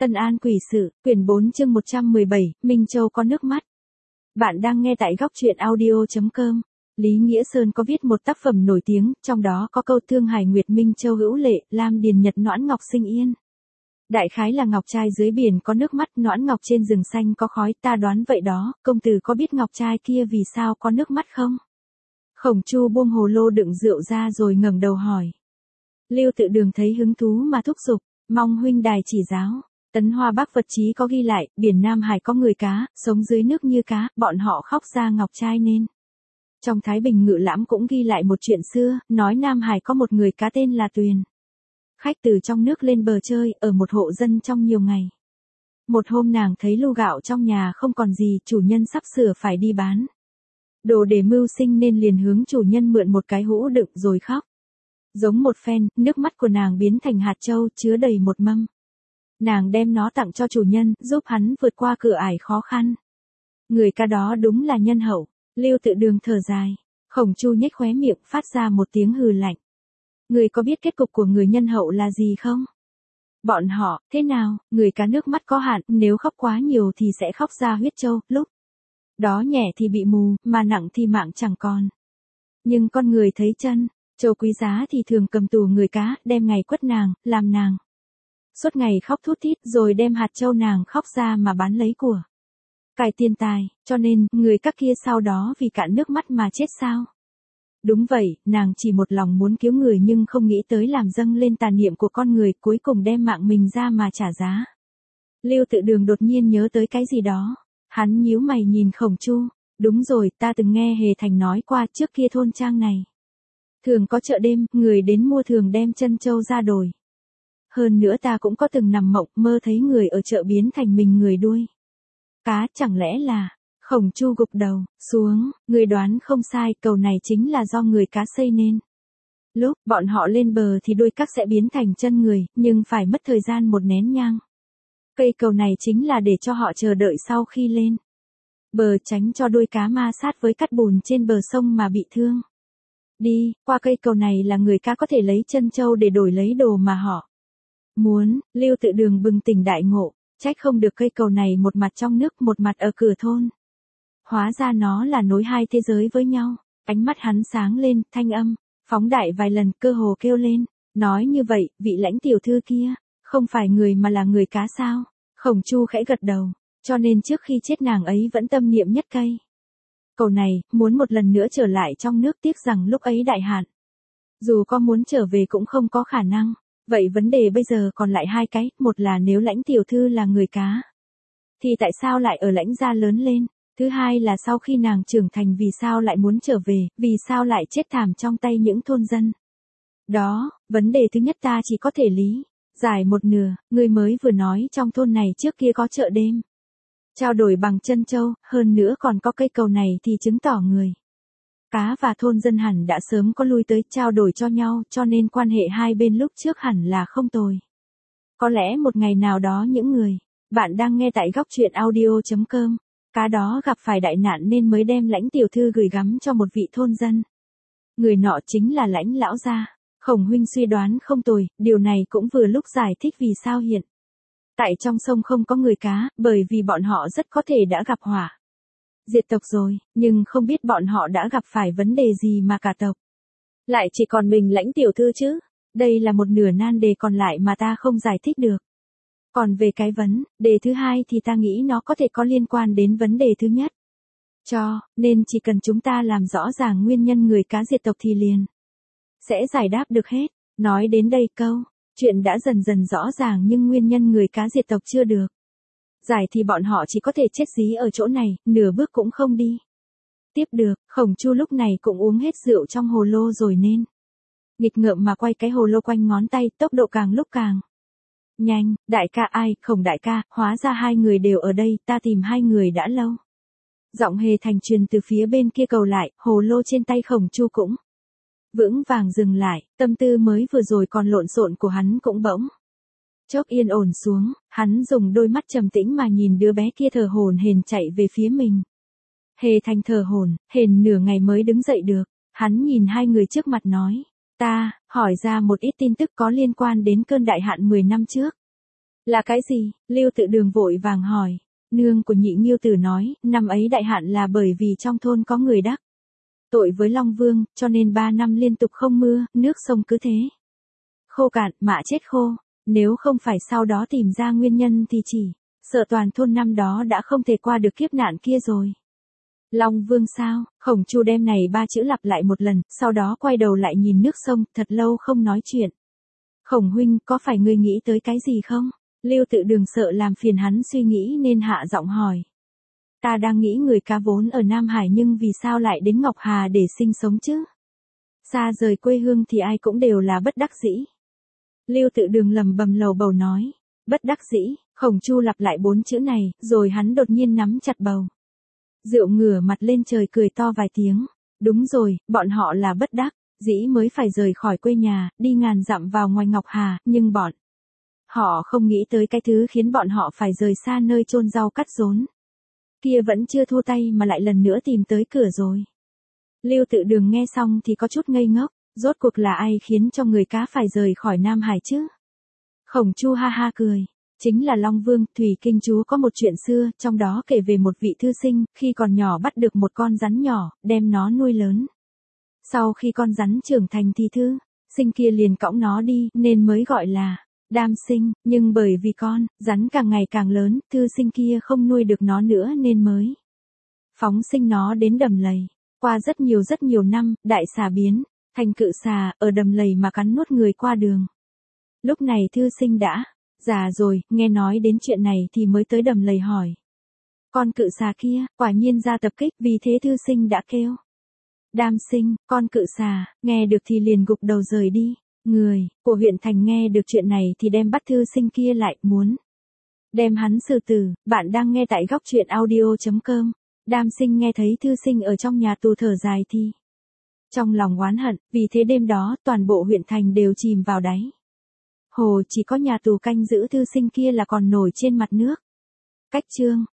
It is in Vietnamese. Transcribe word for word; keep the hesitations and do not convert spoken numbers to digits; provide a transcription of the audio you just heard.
Tân An quỷ sự, quyển bốn chương một trăm mười bảy, Minh Châu có nước mắt. Bạn đang nghe tại góc truyện audio chấm com. Lý Nghĩa Sơn có viết một tác phẩm nổi tiếng, trong đó có câu Thương Hải Nguyệt Minh Châu hữu lệ, Lam Điền Nhật Noãn Ngọc sinh yên. Đại khái là ngọc trai dưới biển có nước mắt, noãn ngọc trên rừng xanh có khói, ta đoán vậy đó. Công tử có biết ngọc trai kia vì sao có nước mắt không? Khổng Chu buông hồ lô đựng rượu ra rồi ngẩng đầu hỏi. Lưu Tự Đường thấy hứng thú mà thúc giục, mong huynh đài chỉ giáo. Tấn Hoa Bắc Vật Chí có ghi lại, biển Nam Hải có người cá, sống dưới nước như cá, bọn họ khóc ra ngọc trai nên. Trong Thái Bình Ngự Lãm cũng ghi lại một chuyện xưa, nói Nam Hải có một người cá tên là Tuyền. Khách từ trong nước lên bờ chơi, ở một hộ dân trong nhiều ngày. Một hôm nàng thấy lu gạo trong nhà không còn gì, chủ nhân sắp sửa phải đi bán đồ để mưu sinh nên liền hướng chủ nhân mượn một cái hũ đựng rồi khóc. Giống một phen, nước mắt của nàng biến thành hạt châu chứa đầy một mâm. Nàng đem nó tặng cho chủ nhân, giúp hắn vượt qua cửa ải khó khăn. Người ca đó đúng là nhân hậu. Lưu Tự Đường thở dài. Khổng Chu nhếch khóe miệng phát ra một tiếng hừ lạnh. Người có biết kết cục của người nhân hậu là gì không? Bọn họ, thế nào, người cá nước mắt có hạn, nếu khóc quá nhiều thì sẽ khóc ra huyết châu, lúc đó nhẹ thì bị mù, mà nặng thì mạng chẳng còn. Nhưng con người thấy chân, châu quý giá thì thường cầm tù người cá, đem ngày quất nàng, làm nàng suốt ngày khóc thút thít rồi đem hạt châu nàng khóc ra mà bán lấy của cải tiền tài, cho nên, người các kia sau đó vì cạn nước mắt mà chết sao? Đúng vậy, nàng chỉ một lòng muốn cứu người nhưng không nghĩ tới làm dâng lên tà niệm của con người, cuối cùng đem mạng mình ra mà trả giá. Lưu Tự Đường đột nhiên nhớ tới cái gì đó. Hắn nhíu mày nhìn Khổng Chu. Đúng rồi, ta từng nghe Hề Thành nói qua, trước kia thôn trang này thường có chợ đêm, người đến mua thường đem chân châu ra đổi. Hơn nữa ta cũng có từng nằm mộng, mơ thấy người ở chợ biến thành mình người đuôi cá, chẳng lẽ là... Khổng Chu gục đầu xuống, người đoán không sai, cầu này chính là do người cá xây nên. Lúc bọn họ lên bờ thì đuôi các sẽ biến thành chân người, nhưng phải mất thời gian một nén nhang. Cây cầu này chính là để cho họ chờ đợi sau khi lên bờ, tránh cho đuôi cá ma sát với cát bùn trên bờ sông mà bị thương. Đi qua cây cầu này là người cá có thể lấy chân châu để đổi lấy đồ mà họ muốn. Lưu Tự Đường bừng tỉnh đại ngộ, trách không được cây cầu này một mặt trong nước, một mặt ở cửa thôn. Hóa ra nó là nối hai thế giới với nhau. Ánh mắt hắn sáng lên, thanh âm phóng đại vài lần, cơ hồ kêu lên. Nói như vậy, vị lãnh tiểu thư kia không phải người mà là người cá sao? Khổng Chu khẽ gật đầu, cho nên trước khi chết nàng ấy vẫn tâm niệm nhất cây cầu này, muốn một lần nữa trở lại trong nước, tiếc rằng lúc ấy đại hạn. Dù có muốn trở về cũng không có khả năng. Vậy vấn đề bây giờ còn lại hai cái, một là nếu lãnh tiểu thư là người cá, thì tại sao lại ở lãnh gia lớn lên? Thứ hai là sau khi nàng trưởng thành vì sao lại muốn trở về, vì sao lại chết thảm trong tay những thôn dân? Đó, vấn đề thứ nhất ta chỉ có thể lý giải một nửa, người mới vừa nói trong thôn này trước kia có chợ đêm. Trao đổi bằng chân châu, hơn nữa còn có cây cầu này thì chứng tỏ người cá và thôn dân hẳn đã sớm có lui tới trao đổi cho nhau, cho nên quan hệ hai bên lúc trước hẳn là không tồi. Có lẽ một ngày nào đó những người bạn đang nghe tại góc truyện audio chấm com, cá đó gặp phải đại nạn nên mới đem lãnh tiểu thư gửi gắm cho một vị thôn dân. Người nọ chính là lãnh lão gia. Khổng huynh suy đoán không tồi, điều này cũng vừa lúc giải thích vì sao hiện tại trong sông không có người cá, bởi vì bọn họ rất có thể đã gặp hỏa diệt tộc rồi, nhưng không biết bọn họ đã gặp phải vấn đề gì mà cả tộc lại chỉ còn mình lãnh tiểu thư chứ. Đây là một nửa nan đề còn lại mà ta không giải thích được. Còn về cái vấn đề thứ hai thì ta nghĩ nó có thể có liên quan đến vấn đề thứ nhất. Cho nên chỉ cần chúng ta làm rõ ràng nguyên nhân người cá diệt tộc thì liền sẽ giải đáp được hết. Nói đến đây câu chuyện đã dần dần rõ ràng, nhưng nguyên nhân người cá diệt tộc chưa được giải thì bọn họ chỉ có thể chết dí ở chỗ này, nửa bước cũng không đi tiếp được. Khổng Chu lúc này cũng uống hết rượu trong hồ lô rồi nên nghịch ngợm mà quay cái hồ lô quanh ngón tay, tốc độ càng lúc càng nhanh. Đại ca ai? Khổng đại ca, hóa ra hai người đều ở đây, ta tìm hai người đã lâu. Giọng Hề Thành truyền từ phía bên kia cầu lại, hồ lô trên tay Khổng Chu cũng vững vàng dừng lại, tâm tư mới vừa rồi còn lộn xộn của hắn cũng bỗng chốc yên ổn xuống. Hắn dùng đôi mắt trầm tĩnh mà nhìn đứa bé kia thở hổn hển chạy về phía mình. Hề Thành thở hổn hển nửa ngày mới đứng dậy được. Hắn nhìn hai người trước mặt nói, ta hỏi ra một ít tin tức có liên quan đến cơn đại hạn mười năm trước. Là cái gì? Lưu Tự Đường vội vàng hỏi. Nương của Nhị Nghiêu Tử nói, năm ấy đại hạn là bởi vì trong thôn có người đắc tội với Long Vương, cho nên ba năm liên tục không mưa, nước sông cứ thế khô cạn, mạ chết khô. Nếu không phải sau đó tìm ra nguyên nhân thì chỉ sợ toàn thôn năm đó đã không thể qua được kiếp nạn kia rồi. Long Vương sao? Khổng Chu đem này ba chữ lặp lại một lần, sau đó quay đầu lại nhìn nước sông, thật lâu không nói chuyện. Khổng huynh, có phải ngươi nghĩ tới cái gì không? Lưu Tự Đường sợ làm phiền hắn suy nghĩ nên hạ giọng hỏi. Ta đang nghĩ người cá vốn ở Nam Hải nhưng vì sao lại đến Ngọc Hà để sinh sống chứ? Xa rời quê hương thì ai cũng đều là bất đắc dĩ. Lưu Tự Đường lầm bầm lầu bầu nói. Bất đắc dĩ, Khổng Chu lặp lại bốn chữ này, rồi hắn đột nhiên nắm chặt bầu rượu ngửa mặt lên trời cười to vài tiếng. Đúng rồi, bọn họ là bất đắc dĩ mới phải rời khỏi quê nhà, đi ngàn dặm vào ngoài Ngọc Hà, nhưng bọn họ không nghĩ tới cái thứ khiến bọn họ phải rời xa nơi chôn rau cắt rốn kia vẫn chưa thua tay mà lại lần nữa tìm tới cửa rồi. Lưu Tự Đường nghe xong thì có chút ngây ngốc, rốt cuộc là ai khiến cho người cá phải rời khỏi Nam Hải chứ? Khổng Chu ha ha cười. Chính là Long Vương. Thủy Kinh Chú có một chuyện xưa, trong đó kể về một vị thư sinh, khi còn nhỏ bắt được một con rắn nhỏ, đem nó nuôi lớn. Sau khi con rắn trưởng thành thì thư sinh kia liền cõng nó đi, nên mới gọi là Đam Sinh, nhưng bởi vì con rắn càng ngày càng lớn, thư sinh kia không nuôi được nó nữa nên mới phóng sinh nó đến đầm lầy. Qua rất nhiều rất nhiều năm, đại xà biến thành cự xà, ở đầm lầy mà cắn nuốt người qua đường. Lúc này thư sinh đã già rồi, nghe nói đến chuyện này thì mới tới đầm lầy hỏi. Con cự xà kia, quả nhiên ra tập kích, vì thế thư sinh đã kêu. Đam Sinh, con cự xà, nghe được thì liền gục đầu rời đi. Người của huyện thành nghe được chuyện này thì đem bắt thư sinh kia lại, muốn đem hắn xử tử. Bạn đang nghe tại góc truyện audio chấm com. Đam Sinh nghe thấy thư sinh ở trong nhà tù thở dài thì trong lòng oán hận, vì thế đêm đó toàn bộ huyện thành đều chìm vào đáy hồ, chỉ có nhà tù canh giữ thư sinh kia là còn nổi trên mặt nước. Cách chương